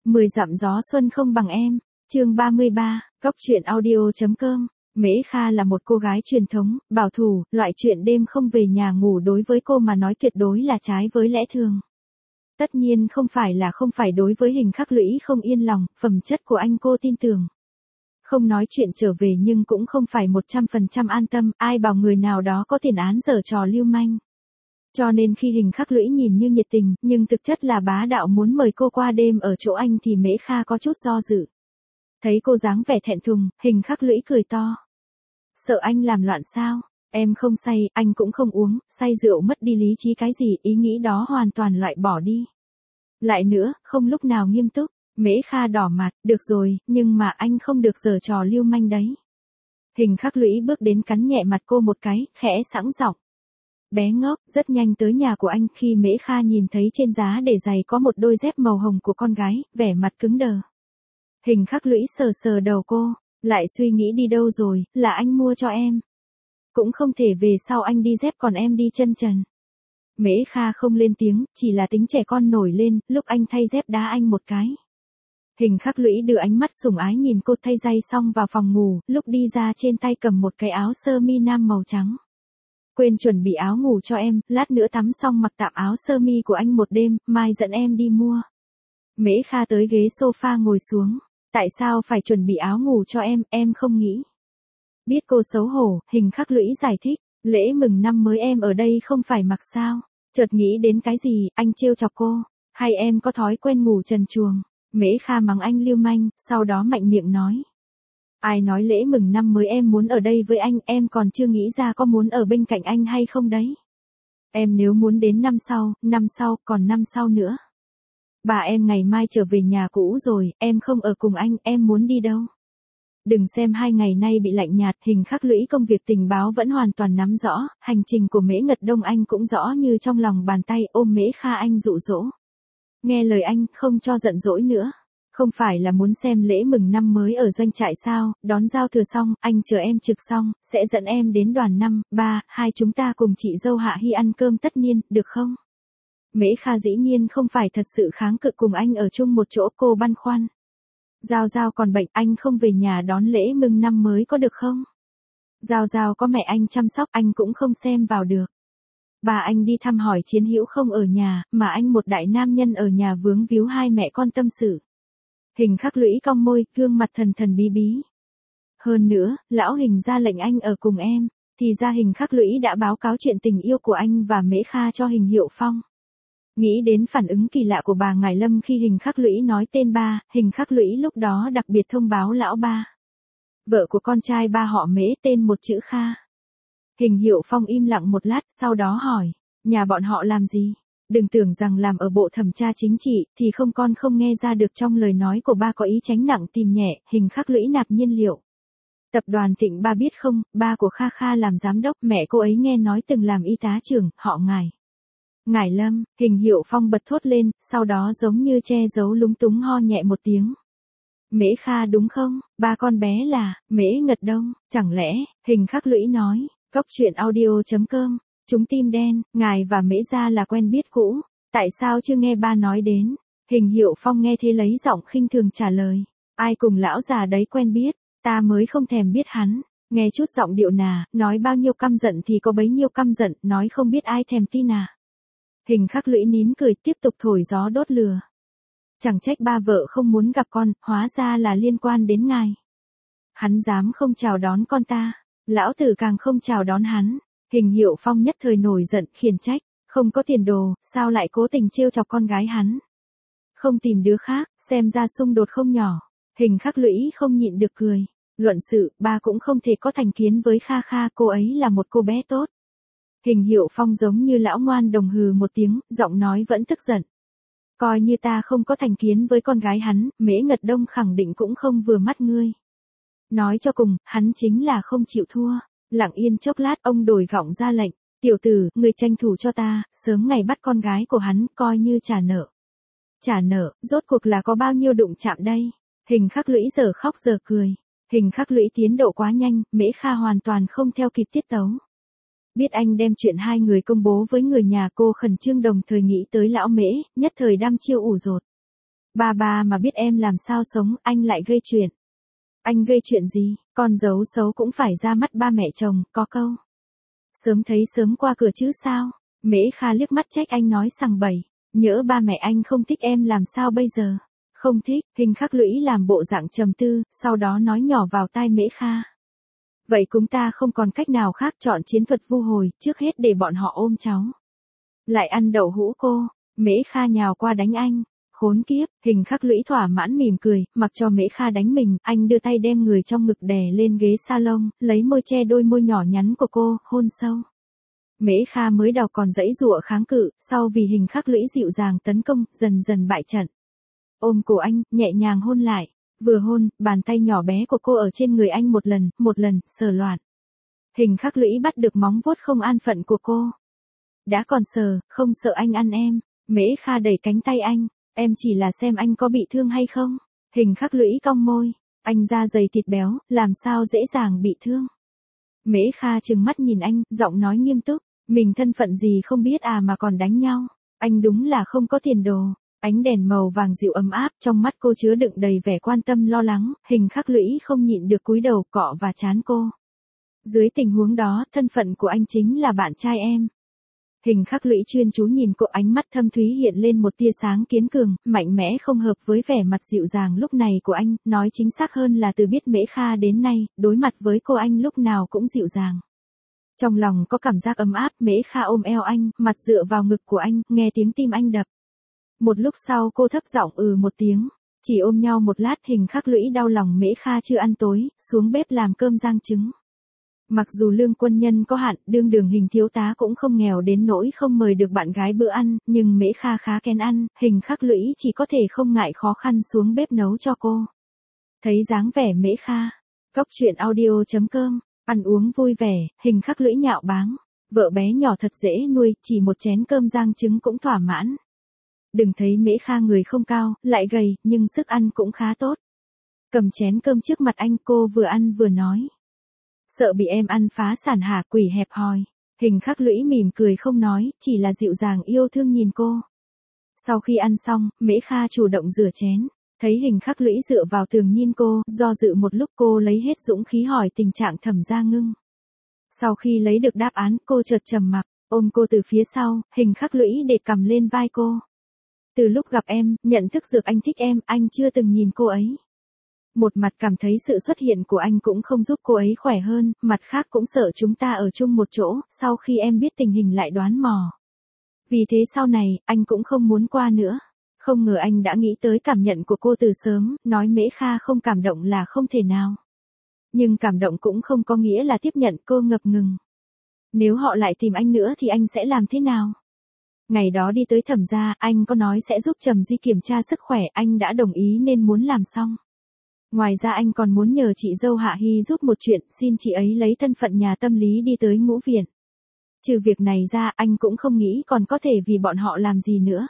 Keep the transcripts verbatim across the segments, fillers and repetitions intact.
mười dặm gió xuân không bằng em. Chương ba mươi ba, Góc truyện audio chấm com. Mễ Kha là một cô gái truyền thống, bảo thủ, loại chuyện đêm không về nhà ngủ đối với cô mà nói tuyệt đối là trái với lẽ thường. Tất nhiên không phải là không phải đối với Hình Khắc Lũy không yên lòng, phẩm chất của anh cô tin tưởng. Không nói chuyện trở về nhưng cũng không phải một trăm phần trăm an tâm, ai bảo người nào đó có tiền án giở trò lưu manh. Cho nên khi Hình Khắc Lũy nhìn như nhiệt tình, nhưng thực chất là bá đạo muốn mời cô qua đêm ở chỗ anh thì Mễ Kha có chút do dự. Thấy cô dáng vẻ thẹn thùng, Hình Khắc Lũy cười to. Sợ anh làm loạn sao? Em không say, anh cũng không uống, say rượu mất đi lý trí cái gì, ý nghĩ đó hoàn toàn loại bỏ đi. Lại nữa, không lúc nào nghiêm túc. Mễ Kha đỏ mặt, được rồi, nhưng mà anh không được giở trò lưu manh đấy. Hình Khắc Lũy bước đến cắn nhẹ mặt cô một cái, khẽ sẵn giọng. Bé ngốc, rất nhanh tới nhà của anh, khi Mễ Kha nhìn thấy trên giá để giày có một đôi dép màu hồng của con gái, vẻ mặt cứng đờ. Hình Khắc Lũy sờ sờ đầu cô, lại suy nghĩ đi đâu rồi, là anh mua cho em. Cũng không thể về sau anh đi dép còn em đi chân trần. Mễ Kha không lên tiếng, chỉ là tính trẻ con nổi lên, lúc anh thay dép đá anh một cái. Hình Khắc Lũy đưa ánh mắt sủng ái nhìn cô thay giày xong vào phòng ngủ, lúc đi ra trên tay cầm một cái áo sơ mi nam màu trắng. Quên chuẩn bị áo ngủ cho em, lát nữa tắm xong mặc tạm áo sơ mi của anh một đêm, mai dẫn em đi mua. Mễ Kha tới ghế sofa ngồi xuống. Tại sao phải chuẩn bị áo ngủ cho em, em không nghĩ. Biết cô xấu hổ, Hình Khắc Lũy giải thích, lễ mừng năm mới em ở đây không phải mặc sao. Chợt nghĩ đến cái gì, anh trêu chọc cô, hay em có thói quen ngủ trần truồng. Mễ Kha mắng anh lưu manh, sau đó mạnh miệng nói. Ai nói lễ mừng năm mới em muốn ở đây với anh, em còn chưa nghĩ ra có muốn ở bên cạnh anh hay không đấy. Em nếu muốn đến năm sau, năm sau, còn năm sau nữa. Bà em ngày mai trở về nhà cũ rồi, em không ở cùng anh, em muốn đi đâu. Đừng xem hai ngày nay bị lạnh nhạt, Hình Khắc Lũy công việc tình báo vẫn hoàn toàn nắm rõ, hành trình của Mễ Ngật Đông anh cũng rõ như trong lòng bàn tay, ôm Mễ Kha anh dụ dỗ. Nghe lời anh, không cho giận dỗi nữa. Không phải là muốn xem lễ mừng năm mới ở doanh trại sao, đón giao thừa xong, anh chờ em trực xong, sẽ dẫn em đến đoàn năm, ba, hai chúng ta cùng chị dâu Hạ Hy ăn cơm tất niên, được không? Mễ Kha dĩ nhiên không phải thật sự kháng cự cùng anh ở chung một chỗ, cô băn khoăn. Giao Giao còn bệnh, anh không về nhà đón lễ mừng năm mới có được không? Giao Giao có mẹ anh chăm sóc, anh cũng không xem vào được. Bà anh đi thăm hỏi Chiến Hữu không ở nhà, mà anh một đại nam nhân ở nhà vướng víu hai mẹ con tâm sự. Hình Khắc Lũy cong môi, gương mặt thần thần bí bí. Hơn nữa, lão Hình ra lệnh anh ở cùng em, thì ra Hình Khắc Lũy đã báo cáo chuyện tình yêu của anh và Mễ Kha cho Hình Hiệu Phong. Nghĩ đến phản ứng kỳ lạ của bà Ngải Lâm khi Hình Khắc Lũy nói tên ba, Hình Khắc Lũy lúc đó đặc biệt thông báo lão ba. Vợ của con trai ba họ Mễ tên một chữ Kha. Hình Hiệu Phong im lặng một lát, sau đó hỏi, nhà bọn họ làm gì? Đừng tưởng rằng làm ở bộ thẩm tra chính trị, thì không con không nghe ra được trong lời nói của ba có ý tránh nặng tìm nhẹ, Hình Khắc Lũy nạp nhiên liệu. Tập đoàn Thịnh ba biết không, ba của Kha Kha làm giám đốc, mẹ cô ấy nghe nói từng làm y tá trưởng, họ Ngải. Ngải Lâm, Hình Hiệu Phong bật thốt lên, sau đó giống như che giấu lúng túng ho nhẹ một tiếng. Mễ Kha đúng không, ba con bé là, Mễ Ngật Đông, chẳng lẽ, Hình Khắc Lũy nói, Góc truyện audio chấm com, chúng tim đen, ngài và Mễ gia là quen biết cũ, tại sao chưa nghe ba nói đến, Hình Hiệu Phong nghe thế lấy giọng khinh thường trả lời, ai cùng lão già đấy quen biết, ta mới không thèm biết hắn, nghe chút giọng điệu nà, nói bao nhiêu căm giận thì có bấy nhiêu căm giận, nói không biết ai thèm tin à. Hình Khắc Lũy nín cười tiếp tục thổi gió đốt lửa. Chẳng trách ba vợ không muốn gặp con, hóa ra là liên quan đến ngài. Hắn dám không chào đón con ta, lão tử càng không chào đón hắn. Hình Hiệu Phong nhất thời nổi giận, khiển trách, không có tiền đồ, sao lại cố tình trêu chọc con gái hắn. Không tìm đứa khác, xem ra xung đột không nhỏ. Hình Khắc Lũy không nhịn được cười. Luận sự, ba cũng không thể có thành kiến với Kha Kha, cô ấy là một cô bé tốt. Hình Hiệu Phong giống như lão ngoan đồng hừ một tiếng, giọng nói vẫn tức giận. Coi như ta không có thành kiến với con gái hắn, Mễ Ngật Đông khẳng định cũng không vừa mắt ngươi. Nói cho cùng, hắn chính là không chịu thua. Lặng yên chốc lát ông đổi giọng ra lệnh, tiểu tử, ngươi tranh thủ cho ta, sớm ngày bắt con gái của hắn, coi như trả nợ. Trả nợ, rốt cuộc là có bao nhiêu đụng chạm đây? Hình Khắc Lũy giờ khóc giờ cười. Hình Khắc Lũy tiến độ quá nhanh, Mễ Kha hoàn toàn không theo kịp tiết tấu. Biết anh đem chuyện hai người công bố với người nhà, cô khẩn trương đồng thời nghĩ tới lão Mễ, nhất thời đăm chiêu ủ rột. Ba ba mà biết em làm sao sống, anh lại gây chuyện. Anh gây chuyện gì, con dấu xấu cũng phải ra mắt ba mẹ chồng, có câu. Sớm thấy sớm qua cửa chứ sao. Mễ Kha liếc mắt trách anh nói sằng bậy. Nhỡ ba mẹ anh không thích em làm sao bây giờ? Không thích, Hình Khắc Lũy làm bộ dạng trầm tư, sau đó nói nhỏ vào tai Mễ Kha. Vậy chúng ta không còn cách nào khác chọn chiến thuật vu hồi, trước hết để bọn họ ôm cháu. Lại ăn đậu hũ cô, Mễ Kha nhào qua đánh anh. Khốn kiếp, Hình Khắc Lũy thỏa mãn mỉm cười, mặc cho Mễ Kha đánh mình, anh đưa tay đem người trong ngực đè lên ghế salon, lấy môi che đôi môi nhỏ nhắn của cô, hôn sâu. Mễ Kha mới đầu còn giãy giụa kháng cự, sau vì Hình Khắc Lũy dịu dàng tấn công, dần dần bại trận. Ôm cổ anh, nhẹ nhàng hôn lại. Vừa hôn, bàn tay nhỏ bé của cô ở trên người anh một lần, một lần, sờ loạn. Hình Khắc Lũy bắt được móng vuốt không an phận của cô. Đã còn sờ, không sợ anh ăn em. Mễ Kha đẩy cánh tay anh. Em chỉ là xem anh có bị thương hay không. Hình Khắc Lũy cong môi. Anh da dày thịt béo, làm sao dễ dàng bị thương. Mễ Kha trừng mắt nhìn anh, giọng nói nghiêm túc. Mình thân phận gì không biết à mà còn đánh nhau. Anh đúng là không có tiền đồ. Ánh đèn màu vàng dịu ấm áp, trong mắt cô chứa đựng đầy vẻ quan tâm lo lắng, Hình Khắc Lũy không nhịn được cúi đầu cọ và trán cô. Dưới tình huống đó, thân phận của anh chính là bạn trai em. Hình Khắc Lũy chuyên chú nhìn cô, ánh mắt thâm thúy hiện lên một tia sáng kiên cường, mạnh mẽ không hợp với vẻ mặt dịu dàng lúc này của anh, nói chính xác hơn là từ biết Mễ Kha đến nay, đối mặt với cô anh lúc nào cũng dịu dàng. Trong lòng có cảm giác ấm áp, Mễ Kha ôm eo anh, mặt dựa vào ngực của anh, nghe tiếng tim anh đập. Một lúc sau cô thấp giọng ừ một tiếng, chỉ ôm nhau một lát. Hình Khắc Lũy đau lòng Mễ Kha chưa ăn tối, xuống bếp làm cơm rang trứng. Mặc dù lương quân nhân có hạn, đương đường Hình thiếu tá cũng không nghèo đến nỗi không mời được bạn gái bữa ăn, nhưng Mễ Kha khá kén ăn, Hình Khắc Lũy chỉ có thể không ngại khó khăn xuống bếp nấu cho cô. Thấy dáng vẻ Mễ Kha, Cóc truyện audio chấm com, ăn uống vui vẻ, Hình Khắc Lũy nhạo báng. Vợ bé nhỏ thật dễ nuôi, chỉ một chén cơm rang trứng cũng thỏa mãn. Đừng thấy Mễ Kha người không cao, lại gầy, nhưng sức ăn cũng khá tốt. Cầm chén cơm trước mặt anh, cô vừa ăn vừa nói. Sợ bị em ăn phá sản hả, quỷ hẹp hòi. Hình Khắc Lũy mỉm cười không nói, chỉ là dịu dàng yêu thương nhìn cô. Sau khi ăn xong, Mễ Kha chủ động rửa chén. Thấy Hình Khắc Lũy dựa vào tường nhìn cô, do dự một lúc cô lấy hết dũng khí hỏi tình trạng Thẩm Gia Ngưng. Sau khi lấy được đáp án, cô chợt trầm mặc, ôm cô từ phía sau, Hình Khắc Lũy để cầm lên vai cô. Từ lúc gặp em, nhận thức được anh thích em, anh chưa từng nhìn cô ấy. Một mặt cảm thấy sự xuất hiện của anh cũng không giúp cô ấy khỏe hơn, mặt khác cũng sợ chúng ta ở chung một chỗ, sau khi em biết tình hình lại đoán mò. Vì thế sau này, anh cũng không muốn qua nữa. Không ngờ anh đã nghĩ tới cảm nhận của cô từ sớm, nói Mễ Kha không cảm động là không thể nào. Nhưng cảm động cũng không có nghĩa là tiếp nhận, cô ngập ngừng. Nếu họ lại tìm anh nữa thì anh sẽ làm thế nào? Ngày đó đi tới Thẩm gia, anh có nói sẽ giúp Trầm Di kiểm tra sức khỏe, anh đã đồng ý nên muốn làm xong. Ngoài ra anh còn muốn nhờ chị dâu Hạ Hy giúp một chuyện, xin chị ấy lấy thân phận nhà tâm lý đi tới Ngũ Viện. Trừ việc này ra, anh cũng không nghĩ còn có thể vì bọn họ làm gì nữa.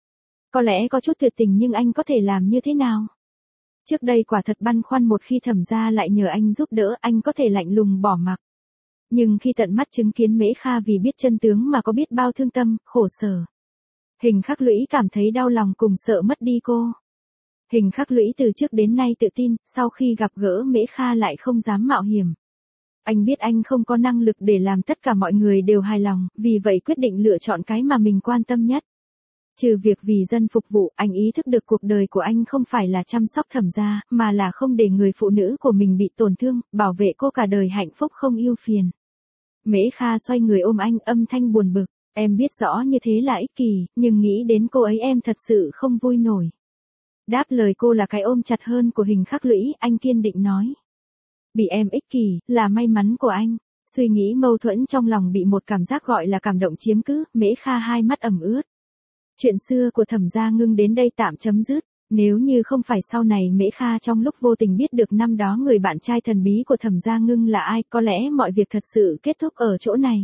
Có lẽ có chút tuyệt tình nhưng anh có thể làm như thế nào? Trước đây quả thật băn khoăn, một khi Thẩm gia lại nhờ anh giúp đỡ, anh có thể lạnh lùng bỏ mặc. Nhưng khi tận mắt chứng kiến Mễ Kha vì biết chân tướng mà có biết bao thương tâm, khổ sở. Hình Khắc Lũy cảm thấy đau lòng cùng sợ mất đi cô. Hình Khắc Lũy từ trước đến nay tự tin, sau khi gặp gỡ Mễ Kha lại không dám mạo hiểm. Anh biết anh không có năng lực để làm tất cả mọi người đều hài lòng, vì vậy quyết định lựa chọn cái mà mình quan tâm nhất. Trừ việc vì dân phục vụ, anh ý thức được cuộc đời của anh không phải là chăm sóc Thẩm gia, mà là không để người phụ nữ của mình bị tổn thương, bảo vệ cô cả đời hạnh phúc không ưu phiền. Mễ Kha xoay người ôm anh, âm thanh buồn bực, em biết rõ như thế là ích kỷ, nhưng nghĩ đến cô ấy em thật sự không vui nổi. Đáp lời cô là cái ôm chặt hơn của Hình Khắc Lũy, anh kiên định nói. Bị em ích kỷ, là may mắn của anh. Suy nghĩ mâu thuẫn trong lòng bị một cảm giác gọi là cảm động chiếm cứ, Mễ Kha hai mắt ẩm ướt. Chuyện xưa của Thẩm Gia Ngưng đến đây tạm chấm dứt. Nếu như không phải sau này Mễ Kha trong lúc vô tình biết được năm đó người bạn trai thần bí của Thẩm Gia Ngưng là ai, có lẽ mọi việc thật sự kết thúc ở chỗ này.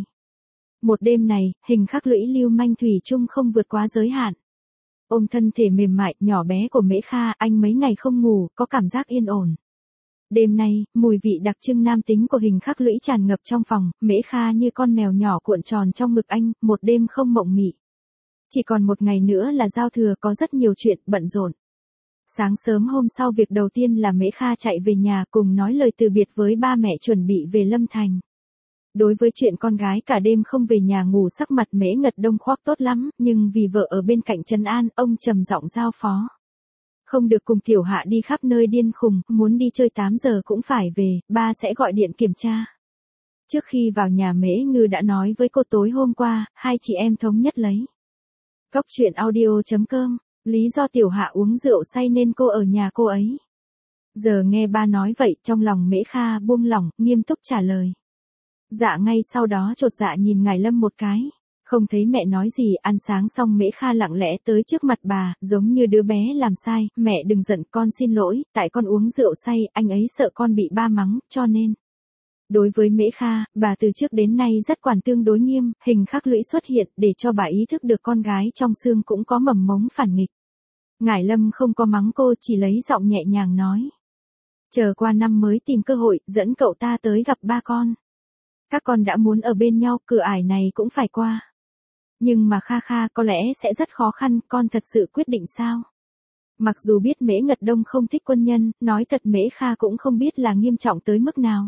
Một đêm này, Hình Khắc Lũy lưu manh thủy chung không vượt quá giới hạn. Ôm thân thể mềm mại, nhỏ bé của Mễ Kha, anh mấy ngày không ngủ, có cảm giác yên ổn. Đêm nay, mùi vị đặc trưng nam tính của Hình Khắc Lũy tràn ngập trong phòng, Mễ Kha như con mèo nhỏ cuộn tròn trong ngực anh, một đêm không mộng mị. Chỉ còn một ngày nữa là giao thừa, có rất nhiều chuyện bận rộn. Sáng sớm hôm sau việc đầu tiên là Mễ Kha chạy về nhà cùng nói lời từ biệt với ba mẹ chuẩn bị về Lâm Thành. Đối với chuyện con gái cả đêm không về nhà ngủ sắc mặt Mễ Ngật Đông khoác tốt lắm, nhưng vì vợ ở bên cạnh trấn an, ông trầm giọng giao phó. Không được cùng Tiểu Hạ đi khắp nơi điên khùng, muốn đi chơi tám giờ cũng phải về, ba sẽ gọi điện kiểm tra. Trước khi vào nhà Mễ Ngư đã nói với cô tối hôm qua, hai chị em thống nhất lấy. Cốc truyện audio chấm com, lý do Tiểu Hạ uống rượu say nên cô ở nhà cô ấy. Giờ nghe ba nói vậy, trong lòng Mễ Kha buông lỏng, nghiêm túc trả lời. Dạ ngay sau đó chột dạ nhìn Ngải Lâm một cái. Không thấy mẹ nói gì, ăn sáng xong Mễ Kha lặng lẽ tới trước mặt bà, giống như đứa bé làm sai, mẹ đừng giận, con xin lỗi, tại con uống rượu say, anh ấy sợ con bị ba mắng, cho nên. Đối với Mễ Kha, bà từ trước đến nay rất quản tương đối nghiêm, hình khắc lũy xuất hiện để cho bà ý thức được con gái trong xương cũng có mầm mống phản nghịch. Ngải Lâm không có mắng cô, chỉ lấy giọng nhẹ nhàng nói. Chờ qua năm mới tìm cơ hội, dẫn cậu ta tới gặp ba con. Các con đã muốn ở bên nhau, cửa ải này cũng phải qua. Nhưng mà Kha Kha có lẽ sẽ rất khó khăn, con thật sự quyết định sao? Mặc dù biết Mễ Ngật Đông không thích quân nhân, nói thật Mễ Kha cũng không biết là nghiêm trọng tới mức nào.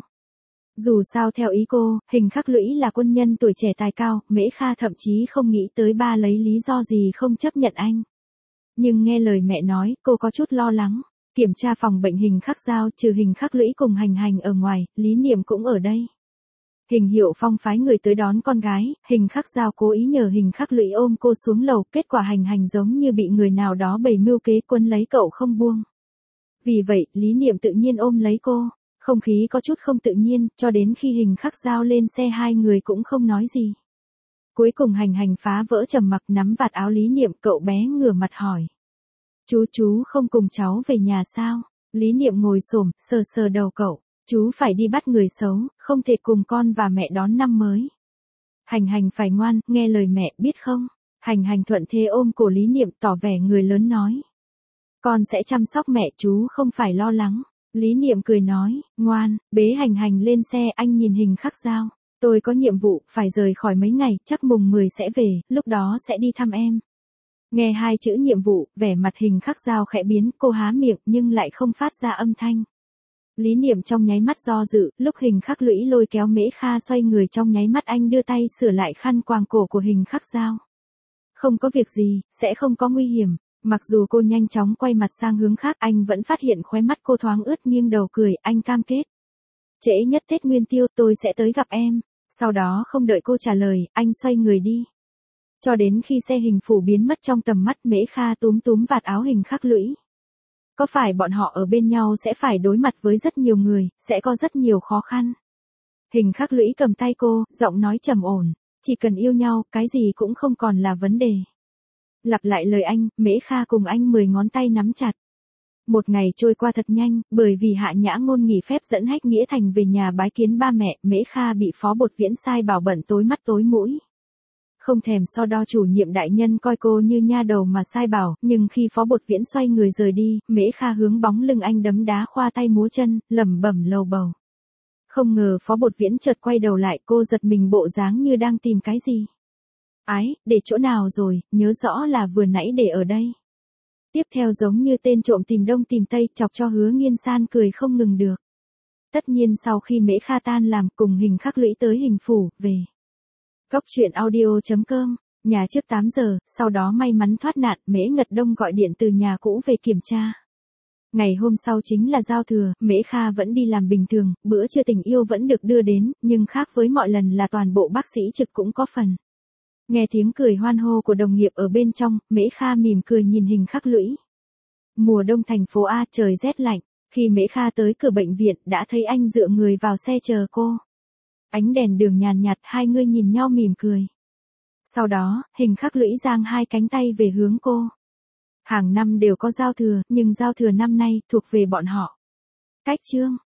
Dù sao theo ý cô, hình khắc lũy là quân nhân tuổi trẻ tài cao, Mễ Kha thậm chí không nghĩ tới ba lấy lý do gì không chấp nhận anh. Nhưng nghe lời mẹ nói, cô có chút lo lắng. Kiểm tra phòng bệnh hình khắc giao, trừ hình khắc lũy cùng hành hành ở ngoài, Lý Niệm cũng ở đây. Hình Hiệu Phong phái người tới đón con gái, hình khắc giao cố ý nhờ hình khắc lũy ôm cô xuống lầu, kết quả hành hành giống như bị người nào đó bày mưu kế quấn lấy cậu không buông. Vì vậy, Lý Niệm tự nhiên ôm lấy cô, không khí có chút không tự nhiên, cho đến khi hình khắc giao lên xe hai người cũng không nói gì. Cuối cùng hành hành phá vỡ trầm mặc nắm vạt áo Lý Niệm, cậu bé ngửa mặt hỏi. Chú chú không cùng cháu về nhà sao? Lý Niệm ngồi xổm, sờ sờ đầu cậu. Chú phải đi bắt người xấu, không thể cùng con và mẹ đón năm mới. Hành hành phải ngoan, nghe lời mẹ, biết không? Hành hành thuận thế ôm cổ Lý Niệm tỏ vẻ người lớn nói. Con sẽ chăm sóc mẹ, chú không phải lo lắng. Lý Niệm cười nói, ngoan, bế hành hành lên xe, anh nhìn hình khắc giao. Tôi có nhiệm vụ, phải rời khỏi mấy ngày, chắc mùng mười sẽ về, lúc đó sẽ đi thăm em. Nghe hai chữ nhiệm vụ, vẻ mặt hình khắc giao khẽ biến, cô há miệng nhưng lại không phát ra âm thanh. Lý Niệm trong nháy mắt do dự, lúc hình khắc lũy lôi kéo Mễ Kha xoay người trong nháy mắt anh đưa tay sửa lại khăn quàng cổ của hình khắc giao. Không có việc gì, sẽ không có nguy hiểm. Mặc dù cô nhanh chóng quay mặt sang hướng khác, anh vẫn phát hiện khóe mắt cô thoáng ướt, nghiêng đầu cười, anh cam kết. Trễ nhất Tết Nguyên Tiêu tôi sẽ tới gặp em. Sau đó không đợi cô trả lời, anh xoay người đi. Cho đến khi xe hình phủ biến mất trong tầm mắt, Mễ Kha túm túm vạt áo hình khắc lũy. Có phải bọn họ ở bên nhau sẽ phải đối mặt với rất nhiều người, sẽ có rất nhiều khó khăn. Hình khắc lũy cầm tay cô, giọng nói trầm ổn, chỉ cần yêu nhau, cái gì cũng không còn là vấn đề. Lặp lại lời anh, Mễ Kha cùng anh mười ngón tay nắm chặt. Một ngày trôi qua thật nhanh, bởi vì Hạ Nhã Ngôn nghỉ phép dẫn Hách Nghĩa Thành về nhà bái kiến ba mẹ, Mễ Kha bị Phó Bột Viễn sai bảo bận tối mắt tối mũi. Không thèm so đo chủ nhiệm đại nhân coi cô như nha đầu mà sai bảo, nhưng khi Phó Bột Viễn xoay người rời đi, Mễ Kha hướng bóng lưng anh đấm đá khoa tay múa chân, lẩm bẩm lầu bầu. Không ngờ Phó Bột Viễn chợt quay đầu lại, cô giật mình bộ dáng như đang tìm cái gì. Ái, để chỗ nào rồi, nhớ rõ là vừa nãy để ở đây. Tiếp theo giống như tên trộm tìm đông tìm tây, chọc cho Hứa Nghiên San cười không ngừng được. Tất nhiên sau khi Mễ Kha tan làm cùng hình khắc lũy tới hình phủ, về. Cốc truyện audio chấm com, nhà trước tám giờ, sau đó may mắn thoát nạn, Mễ Ngật Đông gọi điện từ nhà cũ về kiểm tra. Ngày hôm sau chính là giao thừa, Mễ Kha vẫn đi làm bình thường, bữa trưa tình yêu vẫn được đưa đến, nhưng khác với mọi lần là toàn bộ bác sĩ trực cũng có phần. Nghe tiếng cười hoan hô của đồng nghiệp ở bên trong, Mễ Kha mỉm cười nhìn hình khắc lũy. Mùa đông thành phố A trời rét lạnh, khi Mễ Kha tới cửa bệnh viện đã thấy anh dựa người vào xe chờ cô. Ánh đèn đường nhàn nhạt, hai người nhìn nhau mỉm cười. Sau đó, hình khắc lũy giang hai cánh tay về hướng cô. Hàng năm đều có giao thừa, nhưng giao thừa năm nay thuộc về bọn họ. Cách chương